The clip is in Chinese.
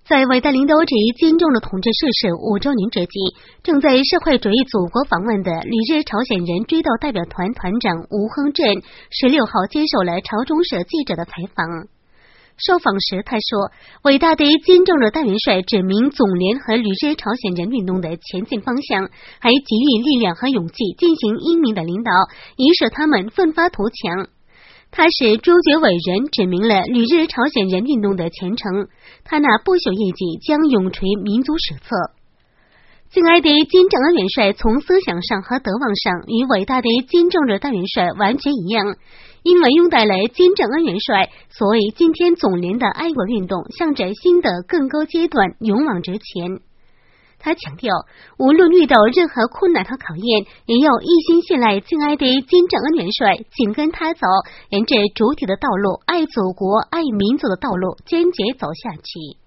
在伟大领导者金正日同志逝世5周年之际，正在社会主义祖国访问的旅日朝鲜人追悼代表团团长吴亨镇16号接受了朝中社记者的采访。受访时他说，伟大的金正日大元帅指明总联合旅日朝鲜人运动的前进方向，还给予力量和勇气进行英明的领导，以使他们奋发图强。他是卓绝伟人，指明了旅日朝鲜人运动的前程，他那不朽业绩将永垂民族史册。敬爱的金正恩元帅从思想上和德望上与伟大的金正日大元帅完全一样，因为拥戴了金正恩元帅，所以今天总联的爱国运动向着新的更高阶段勇往直前。他强调，无论遇到任何困难和考验，也要一心信赖敬爱的金正恩元帅，紧跟他走，沿着主体的道路，爱祖国、爱民族的道路坚决走下去。